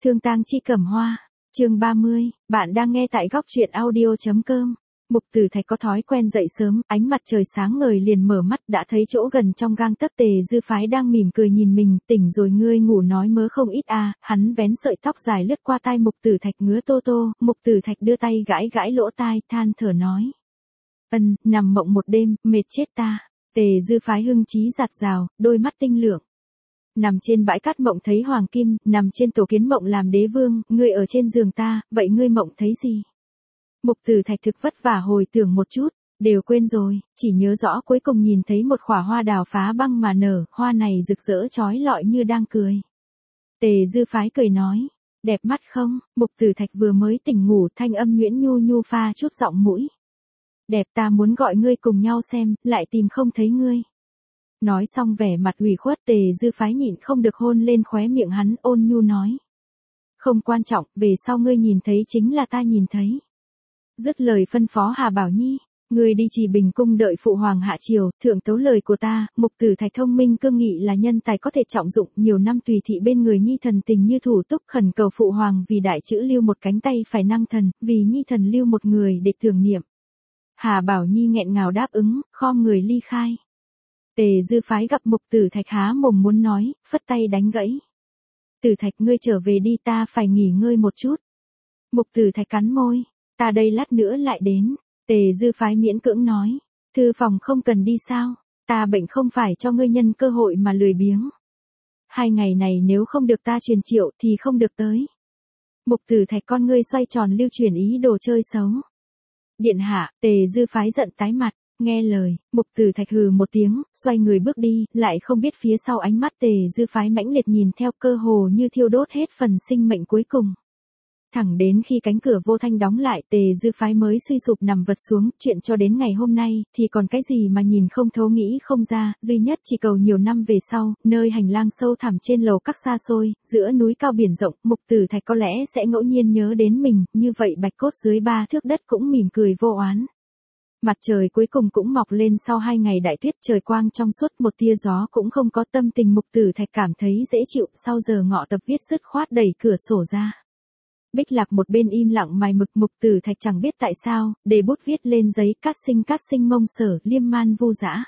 Thương tang chi cẩm hoa. Chương 30, bạn đang nghe tại góc truyện audio.com. Mục Tử Thạch có thói quen dậy sớm, ánh mặt trời sáng ngời liền mở mắt đã thấy chỗ gần trong gang tấc Tề Dư Phái đang mỉm cười nhìn mình, tỉnh rồi ngươi ngủ nói mớ không ít à, hắn vén sợi tóc dài lướt qua tai Mục Tử Thạch ngứa tô tô, Mục Tử Thạch đưa tay gãi gãi lỗ tai, than thở nói. Nằm mộng một đêm, mệt chết ta. Tề Dư Phái hưng trí giạt rào, đôi mắt tinh lượng. Nằm trên bãi cát mộng thấy hoàng kim, nằm trên tổ kiến mộng làm đế vương, ngươi ở trên giường ta, vậy ngươi mộng thấy gì? Mục Tử Thạch thực vất vả hồi tưởng một chút, đều quên rồi, chỉ nhớ rõ cuối cùng nhìn thấy một khỏa hoa đào phá băng mà nở, hoa này rực rỡ chói lọi như đang cười. Tề Dư Phái cười nói, đẹp mắt không? Mục Tử Thạch vừa mới tỉnh ngủ, thanh âm nhuyễn nhu nhu pha chút giọng mũi. Đẹp, ta muốn gọi ngươi cùng nhau xem, lại tìm không thấy ngươi. Nói xong vẻ mặt ủy khuất, Tề Dư Phái nhịn không được hôn lên khóe miệng hắn, ôn nhu nói. Không quan trọng, về sau ngươi nhìn thấy chính là ta nhìn thấy. Dứt lời phân phó Hà Bảo Nhi, ngươi đi Trì Bình cung đợi phụ hoàng hạ triều, thượng tấu lời của ta. Mục Tử Thạch thông minh cương nghị là nhân tài có thể trọng dụng, nhiều năm tùy thị bên người Nhi thần tình như thủ túc, khẩn cầu phụ hoàng vì đại chữ lưu một cánh tay phải năng thần, vì Nhi thần lưu một người để tưởng niệm. Hà Bảo Nhi nghẹn ngào đáp ứng, khom người ly khai. Tề Dư Phái gặp Mục Tử Thạch há mồm muốn nói, phất tay đánh gãy. Tử Thạch, ngươi trở về đi, ta phải nghỉ ngơi một chút. Mục Tử Thạch cắn môi, ta đây lát nữa lại đến. Tề Dư Phái miễn cưỡng nói, thư phòng không cần đi sao, ta bệnh không phải cho ngươi nhân cơ hội mà lười biếng. 2 ngày này nếu không được ta truyền triệu thì không được tới. Mục Tử Thạch con ngươi xoay tròn lưu truyền ý đồ chơi xấu. Điện hạ, Tề Dư Phái giận tái mặt. Nghe lời, Mục Tử Thạch hừ một tiếng, xoay người bước đi, lại không biết phía sau ánh mắt Tề Dư Phái mãnh liệt nhìn theo, cơ hồ như thiêu đốt hết phần sinh mệnh cuối cùng. Thẳng đến khi cánh cửa vô thanh đóng lại, Tề Dư Phái mới suy sụp nằm vật xuống, chuyện cho đến ngày hôm nay, thì còn cái gì mà nhìn không thấu nghĩ không ra, duy nhất chỉ cầu nhiều năm về sau, nơi hành lang sâu thẳm trên lầu các xa xôi, giữa núi cao biển rộng, Mục Tử Thạch có lẽ sẽ ngẫu nhiên nhớ đến mình, như vậy bạch cốt dưới 3 thước đất cũng mỉm cười vô oán. Mặt trời cuối cùng cũng mọc lên sau 2 ngày đại tuyết, trời quang trong suốt, một tia gió cũng không có, tâm tình Mục Tử Thạch cảm thấy dễ chịu, sau giờ ngọ tập viết dứt khoát đẩy cửa sổ ra. Bích Lạc một bên im lặng mài mực, Mục Tử Thạch chẳng biết tại sao, để bút viết lên giấy, cát sinh mông sở, liêm man vu dã.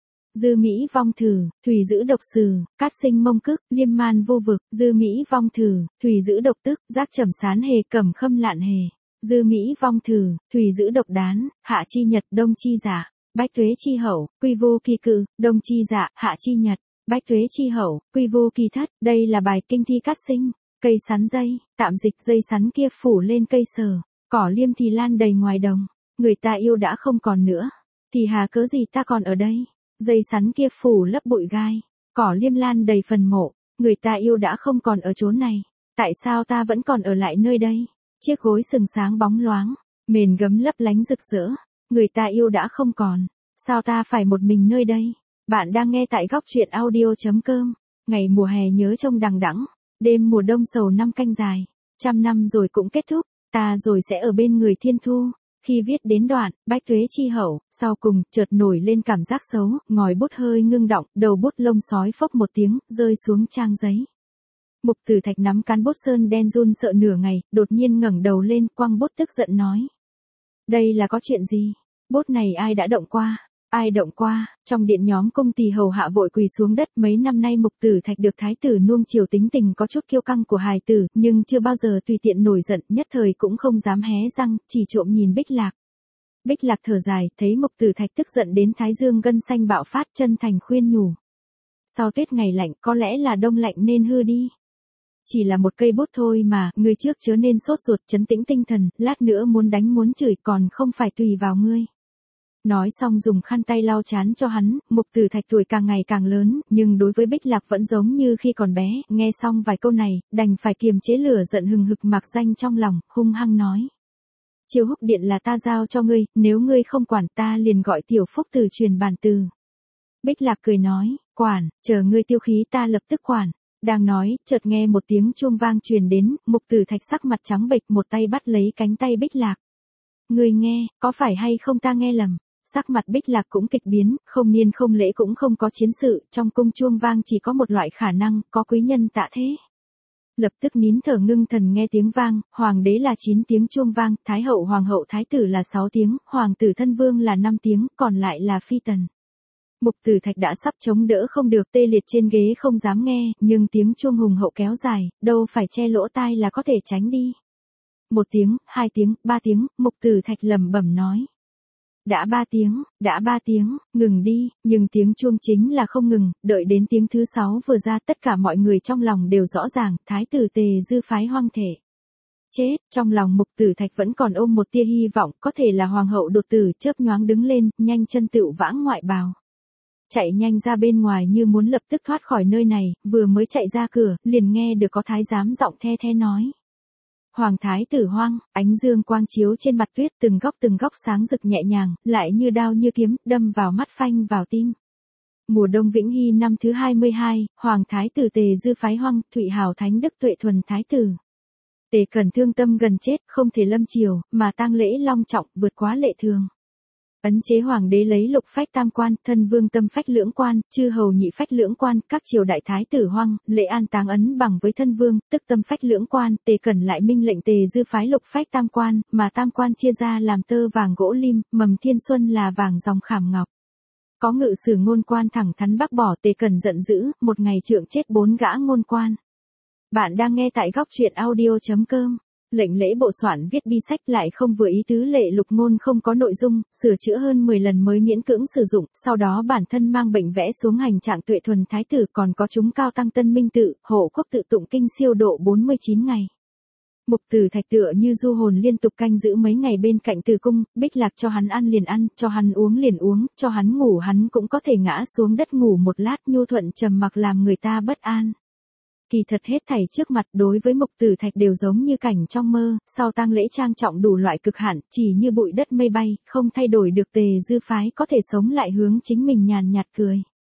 Dư Mỹ vong thử, thủy giữ độc sử, cát sinh mông cức, liêm man vô vực, dư Mỹ vong thử, thủy giữ độc tức, giác trầm sán hề cẩm khâm lạn hề. Dư Mỹ vong thử, thủy giữ độc đán, hạ chi nhật, đông chi dạ, bách tuế chi hậu, quy vô kỳ cự, đông chi dạ, hạ chi nhật, bách tuế chi hậu, quy vô kỳ thất. Đây là bài kinh thi cát sinh. Cây sắn dây, tạm dịch dây sắn kia phủ lên cây sở, cỏ liêm thì lan đầy ngoài đồng, người ta yêu đã không còn nữa, thì hà cớ gì ta còn ở đây, dây sắn kia phủ lấp bụi gai, cỏ liêm lan đầy phần mộ, người ta yêu đã không còn ở chốn này, tại sao ta vẫn còn ở lại nơi đây, chiếc gối sừng sáng bóng loáng, mền gấm lấp lánh rực rỡ, người ta yêu đã không còn, sao ta phải một mình nơi đây. Bạn đang nghe tại góc truyện audio.com, ngày mùa hè nhớ trông đằng đẵng. Đêm mùa đông sầu 5 canh dài, 100 năm rồi cũng kết thúc, ta rồi sẽ ở bên người thiên thu. Khi viết đến đoạn, bách tuế chi hậu, sau cùng, chợt nổi lên cảm giác xấu, ngòi bút hơi ngưng đọng, đầu bút lông sói phốc một tiếng, rơi xuống trang giấy. Mục Tử Thạch nắm cán bút sơn đen run sợ nửa ngày, đột nhiên ngẩng đầu lên, quăng bút tức giận nói. Đây là có chuyện gì? Bút này ai đã động qua? Ai động qua? Trong điện nhóm cung tỳ hầu hạ vội quỳ xuống đất. Mấy năm nay Mục Tử Thạch được thái tử nuông chiều, tính tình có chút kiêu căng của hài tử, nhưng chưa bao giờ tùy tiện nổi giận, nhất thời cũng không dám hé răng, chỉ trộm nhìn Bích Lạc. Bích Lạc thở dài, thấy Mục Tử Thạch tức giận đến thái dương gân xanh bạo phát, chân thành khuyên nhủ. Sau Tết ngày lạnh, có lẽ là đông lạnh nên hư đi. Chỉ là một cây bút thôi mà, ngươi trước chớ nên sốt ruột, trấn tĩnh tinh thần, lát nữa muốn đánh muốn chửi còn không phải tùy vào ngươi. Nói xong dùng khăn tay lau trán cho hắn. Mục Tử Thạch tuổi càng ngày càng lớn, nhưng đối với Bích Lạc vẫn giống như khi còn bé, nghe xong vài câu này, đành phải kiềm chế lửa giận hừng hực mạc danh trong lòng, hung hăng nói. Chiêu húc điện là ta giao cho ngươi, nếu ngươi không quản ta liền gọi Tiểu Phúc Tử truyền bản từ. Bích Lạc cười nói, quản, chờ ngươi tiêu khí ta lập tức quản. Đang nói, chợt nghe một tiếng chuông vang truyền đến, Mục Tử Thạch sắc mặt trắng bệch, một tay bắt lấy cánh tay Bích Lạc. Ngươi nghe, có phải hay không ta nghe lầm? Sắc mặt Bích Lạc cũng kịch biến, không niên không lễ cũng không có chiến sự, trong cung chuông vang chỉ có một loại khả năng, có quý nhân tạ thế. Lập tức nín thở ngưng thần nghe tiếng vang, hoàng đế là 9 tiếng chuông vang, thái hậu hoàng hậu thái tử là 6 tiếng, hoàng tử thân vương là 5 tiếng, còn lại là phi tần. Mục Tử Thạch đã sắp chống đỡ không được, tê liệt trên ghế không dám nghe, nhưng tiếng chuông hùng hậu kéo dài, đâu phải che lỗ tai là có thể tránh đi. 1 tiếng, 2 tiếng, 3 tiếng, Mục Tử Thạch lẩm bẩm nói. Đã 3 tiếng, ngừng đi, nhưng tiếng chuông chính là không ngừng, đợi đến tiếng thứ 6 vừa ra tất cả mọi người trong lòng đều rõ ràng, thái tử Tề Dư phái hoang thể. Chết, trong lòng Mục Tử Thạch vẫn còn ôm một tia hy vọng, có thể là hoàng hậu đột tử, chớp nhoáng đứng lên, nhanh chân tựu vãng ngoại bào. Chạy nhanh ra bên ngoài như muốn lập tức thoát khỏi nơi này, vừa mới chạy ra cửa, liền nghe được có thái giám giọng the the nói. Hoàng thái tử hoang, ánh dương quang chiếu trên mặt tuyết từng góc sáng rực nhẹ nhàng, lại như đao như kiếm, đâm vào mắt phanh vào tim. Mùa đông Vĩnh Hy năm thứ 22, Hoàng thái tử Tề Dư phái hoang, Thụy Hào Thánh Đức Tuệ Thuần thái tử. Tề Cẩn thương tâm gần chết, không thể lâm triều, mà tang lễ long trọng, vượt quá lệ thường. Ấn chế hoàng đế lấy lục phách tam quan, thân vương tâm phách lưỡng quan, chư hầu nhị phách lưỡng quan, các triều đại thái tử hoang, lễ an táng ấn bằng với thân vương, tức tâm phách lưỡng quan, Tề Cẩn lại minh lệnh Tề Dư phái lục phách tam quan, mà tam quan chia ra làm tơ vàng gỗ lim, mầm thiên xuân là vàng dòng khảm ngọc. Có ngự sử ngôn quan thẳng thắn bác bỏ, Tề Cẩn giận dữ, một ngày trượng chết 4 gã ngôn quan. Bạn đang nghe tại góc truyện audio.com. Lệnh lễ bộ soạn viết bi sách lại không vừa ý tứ lệ lục ngôn không có nội dung, sửa chữa hơn 10 lần mới miễn cưỡng sử dụng, sau đó bản thân mang bệnh vẽ xuống hành trạng Tuệ Thuần thái tử, còn có chúng cao tăng Tân Minh tự, hộ quốc tự tụng kinh siêu độ 49 ngày. Mục Tử Thạch tựa như du hồn liên tục canh giữ mấy ngày bên cạnh Từ cung, Bích Lạc cho hắn ăn liền ăn, cho hắn uống liền uống, cho hắn ngủ hắn cũng có thể ngã xuống đất ngủ một lát, nhu thuận trầm mặc làm người ta bất an. Kỳ thật hết thảy trước mặt đối với Mục Tử Thạch đều giống như cảnh trong mơ, sau tang lễ trang trọng đủ loại cực hạn, chỉ như bụi đất mây bay, không thay đổi được. Tề Dư phái có thể sống lại hướng chính mình nhàn nhạt cười.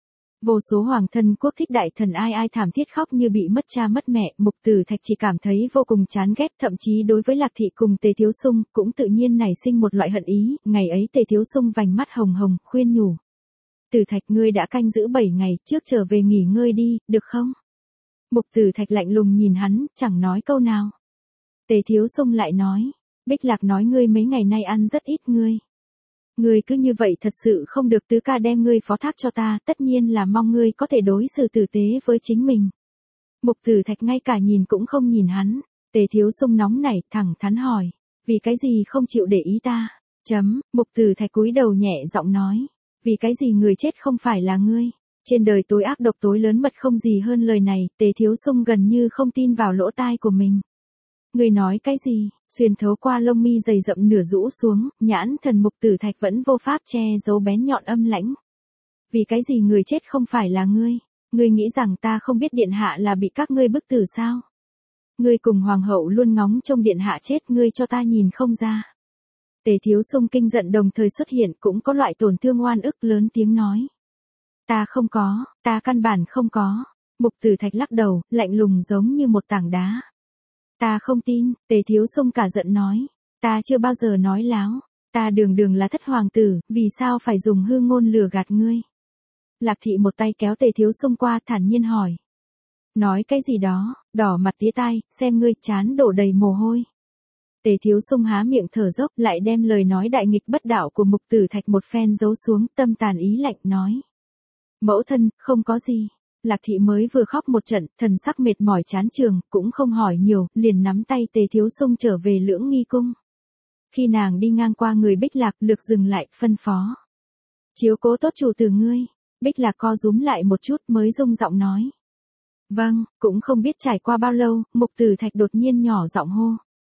Vô số hoàng thân quốc thích đại thần ai thảm thiết khóc như bị mất cha mất mẹ, Mục Tử Thạch chỉ cảm thấy vô cùng chán ghét, thậm chí đối với Lạc Thị cùng Tề Thiếu Sung cũng tự nhiên nảy sinh một loại hận ý. Ngày ấy Tề Thiếu Sung vành mắt hồng hồng, khuyên nhủ: Tử Thạch, ngươi đã canh giữ 7 ngày, trước trở về nghỉ ngơi đi, được không? Mục Tử Thạch lạnh lùng nhìn hắn, chẳng nói câu nào. Tề Thiếu Sung lại nói: Bích Lạc nói ngươi mấy ngày nay ăn rất ít ngươi. Ngươi cứ như vậy thật sự không được, tứ ca đem ngươi phó thác cho ta, tất nhiên là mong ngươi có thể đối xử tử tế với chính mình. Mục Tử Thạch ngay cả nhìn cũng không nhìn hắn. Tề Thiếu Sung nóng nảy, thẳng thắn hỏi: Vì cái gì không chịu để ý ta? Mục Tử Thạch cúi đầu nhẹ giọng nói: Vì cái gì người chết không phải là ngươi? Trên đời tối ác độc tối lớn mật không gì hơn lời này. Tề Thiếu Sung gần như không tin vào lỗ tai của mình. Ngươi nói cái gì? Xuyên thấu qua lông mi dày rậm nửa rũ xuống, nhãn thần Mục Tử Thạch vẫn vô pháp che giấu bén nhọn âm lãnh. Vì cái gì người chết không phải là ngươi? Ngươi nghĩ rằng ta không biết điện hạ là bị các ngươi bức tử sao? Ngươi cùng hoàng hậu luôn ngóng trông điện hạ chết, ngươi cho ta nhìn không ra. Tề Thiếu Sung kinh giận đồng thời xuất hiện, cũng có loại tổn thương oan ức, lớn tiếng nói: Ta không có, ta căn bản không có. Mục Tử Thạch lắc đầu, lạnh lùng giống như một tảng đá. Ta không tin. Tề Thiếu Sung cả giận nói: Ta chưa bao giờ nói láo. Ta đường là thất hoàng tử, vì sao phải dùng hư ngôn lừa gạt ngươi? Lạc Thị một tay kéo Tề Thiếu Sung qua, thản nhiên hỏi: Nói cái gì đó? Đỏ mặt tía tai, xem ngươi trán đổ đầy mồ hôi. Tề Thiếu Sung há miệng thở dốc, lại đem lời nói đại nghịch bất đạo của Mục Tử Thạch một phen giấu xuống, tâm tàn ý lạnh nói: Mẫu thân, không có gì. Lạc Thị mới vừa khóc một trận, thần sắc mệt mỏi chán trường, cũng không hỏi nhiều, liền nắm tay Tề Thiếu Sung trở về Lưỡng Nghi cung. Khi nàng đi ngang qua người Bích Lạc, lược dừng lại, phân phó: Chiếu cố tốt chủ tử ngươi. Bích Lạc co rúm lại một chút mới rung giọng nói: Vâng. Cũng không biết trải qua bao lâu, Mục Tử Thạch đột nhiên nhỏ giọng hô: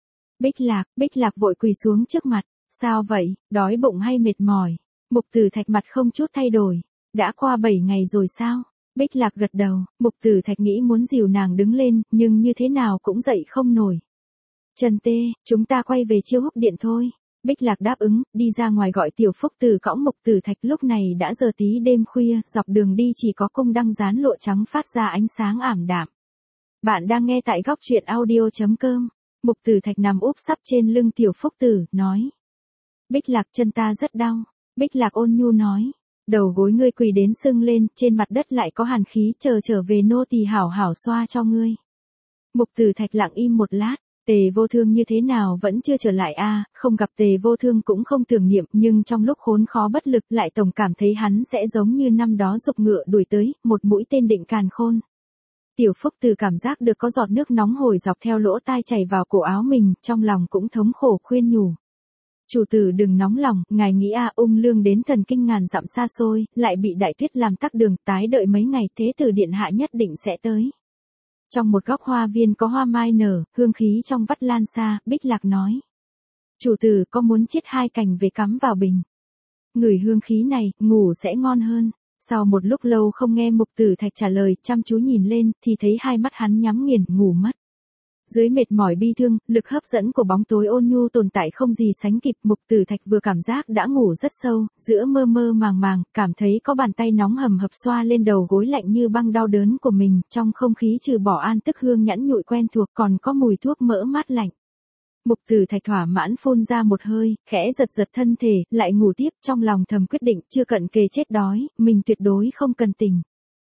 Bích Lạc vội quỳ xuống trước mặt. Sao vậy, đói bụng hay mệt mỏi? Mục Tử Thạch mặt không chút thay đổi. Đã qua 7 ngày rồi sao? Bích Lạc gật đầu. Mục Tử Thạch nghĩ muốn dìu nàng đứng lên, nhưng như thế nào cũng dậy không nổi. Trần Tê, chúng ta quay về Chiêu Húc Điện thôi. Bích Lạc đáp ứng, đi ra ngoài gọi Tiểu Phúc Tử cõng Mục Tử Thạch. Lúc này đã giờ tí đêm khuya, dọc đường đi chỉ có cung đăng dán lụa trắng phát ra ánh sáng ảm đạm. Bạn đang nghe tại góc truyện audio.com. Mục Tử Thạch nằm úp sấp trên lưng Tiểu Phúc Tử, nói: Bích Lạc, chân ta rất đau. Bích Lạc ôn nhu nói: Đầu gối ngươi quỳ đến sưng lên, trên mặt đất lại có hàn khí, trở về nô tỳ hảo hảo xoa cho ngươi. Mục Tử Thạch lặng im một lát, Tề Vô Thương như thế nào vẫn chưa trở lại a, không gặp Tề Vô Thương cũng không tưởng niệm, nhưng trong lúc khốn khó bất lực lại tổng cảm thấy hắn sẽ giống như năm đó giục ngựa đuổi tới, một mũi tên định càn khôn. Tiểu Phúc Từ cảm giác được có giọt nước nóng hổi dọc theo lỗ tai chảy vào cổ áo mình, trong lòng cũng thống khổ khuyên nhủ. Chủ tử đừng nóng lòng, ngài nghĩ ung lương đến thần kinh ngàn dặm xa xôi, lại bị đại tuyết làm tắc đường, tái đợi mấy ngày thế tử điện hạ nhất định sẽ tới. Trong một góc hoa viên có hoa mai nở, hương khí trong vắt lan xa, Bích Lạc nói. Chủ tử có muốn chiết 2 cành về cắm vào bình. Ngửi hương khí này, ngủ sẽ ngon hơn. Sau một lúc lâu không nghe Mục Tử Thạch trả lời, chăm chú nhìn lên, thì thấy hai mắt hắn nhắm nghiền, ngủ mất. Dưới mệt mỏi bi thương, lực hấp dẫn của bóng tối ôn nhu tồn tại không gì sánh kịp. Mục Tử Thạch vừa cảm giác đã ngủ rất sâu, giữa mơ mơ màng màng, cảm thấy có bàn tay nóng hầm hập xoa lên đầu gối lạnh như băng đau đớn của mình, trong không khí trừ bỏ an tức hương nhẵn nhụi quen thuộc còn có mùi thuốc mỡ mát lạnh. Mục Tử Thạch thỏa mãn phun ra một hơi, khẽ giật giật thân thể, lại ngủ tiếp, trong lòng thầm quyết định, chưa cận kề chết đói, mình tuyệt đối không cần tỉnh.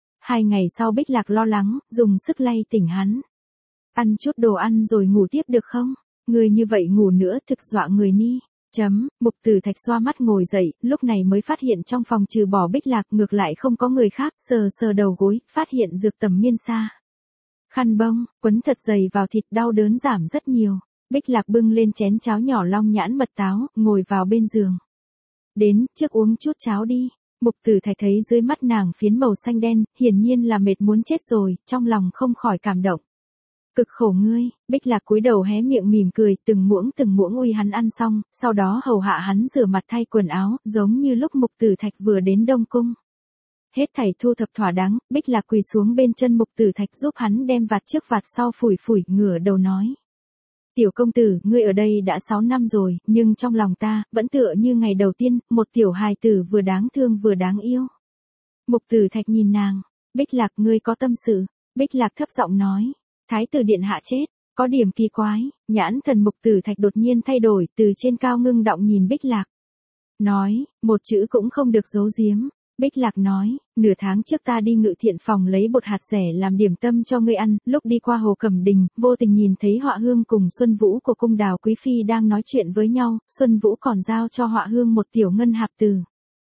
2 ngày sau Bích Lạc lo lắng, dùng sức lay tỉnh hắn. Ăn chút đồ ăn rồi ngủ tiếp được không? Người như vậy ngủ nữa thực dọa người ni. Mục Tử Thạch xoa mắt ngồi dậy, lúc này mới phát hiện trong phòng trừ bỏ Bích Lạc ngược lại không có người khác, sờ sờ đầu gối, phát hiện dược tầm miên sa. Khăn bông, quấn thật dày vào thịt, đau đớn giảm rất nhiều. Bích Lạc bưng lên chén cháo nhỏ long nhãn mật táo, ngồi vào bên giường. Đến, trước uống chút cháo đi. Mục Tử Thạch thấy dưới mắt nàng phiến màu xanh đen, hiển nhiên là mệt muốn chết rồi, trong lòng không khỏi cảm động. Cực khổ ngươi, Bích Lạc cúi đầu hé miệng mỉm cười, từng muỗng uy hắn ăn xong, sau đó hầu hạ hắn rửa mặt thay quần áo, giống như lúc Mục Tử Thạch vừa đến Đông Cung. Hết thảy thu thập thỏa đáng, Bích Lạc quỳ xuống bên chân Mục Tử Thạch giúp hắn đem vạt trước vạt sau phủi phủi, ngửa đầu nói. Tiểu công tử, ngươi ở đây đã 6 năm rồi, nhưng trong lòng ta, vẫn tựa như ngày đầu tiên, một tiểu hài tử vừa đáng thương vừa đáng yêu. Mục Tử Thạch nhìn nàng, Bích Lạc ngươi có tâm sự, Bích Lạc thấp giọng nói, Thái tử điện hạ chết, có điểm kỳ quái, nhãn thần Mục Tử Thạch đột nhiên thay đổi, từ trên cao ngưng động nhìn Bích Lạc. Nói, một chữ cũng không được giấu giếm. Bích Lạc nói, nửa tháng trước ta đi Ngự Thiện phòng lấy bột hạt rẻ làm điểm tâm cho ngươi ăn, lúc đi qua Hồ Cẩm Đình, vô tình nhìn thấy Họa Hương cùng Xuân Vũ của cung Đào Quý Phi đang nói chuyện với nhau, Xuân Vũ còn giao cho Họa Hương một tiểu ngân hạp từ.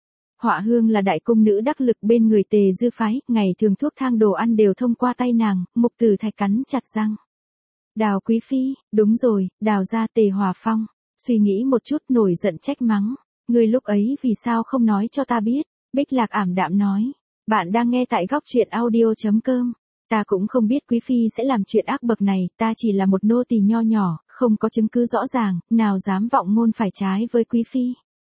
Họa Hương là đại cung nữ đắc lực bên người Tề Dư phái, ngày thường thuốc thang đồ ăn đều thông qua tay nàng. Mục Tử Thạch cắn chặt răng. Đào Quý Phi, đúng rồi, Đào gia Tề Hòa Phong. Suy nghĩ một chút nổi giận trách mắng. Ngươi lúc ấy vì sao không nói cho ta biết? Bích Lạc ảm đạm nói. Bạn đang nghe tại góc truyện audio.com. Ta cũng không biết Quý Phi sẽ làm chuyện ác bậc này, ta chỉ là một nô tỳ nho nhỏ, không có chứng cứ rõ ràng, nào dám vọng ngôn phải trái với Quý Phi.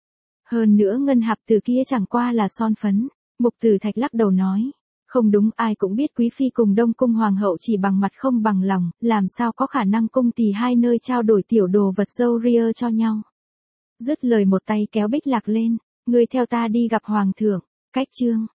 Hơn nữa ngân hạp từ kia chẳng qua là son phấn. Mục Tử Thạch lắc đầu nói. Không đúng, ai cũng biết Quý Phi cùng Đông Cung Hoàng hậu chỉ bằng mặt không bằng lòng, làm sao có khả năng cung tỳ hai nơi trao đổi tiểu đồ vật dâu ria cho nhau. Dứt lời một tay kéo Bích Lạc lên, ngươi theo ta đi gặp Hoàng thượng. Cách chương.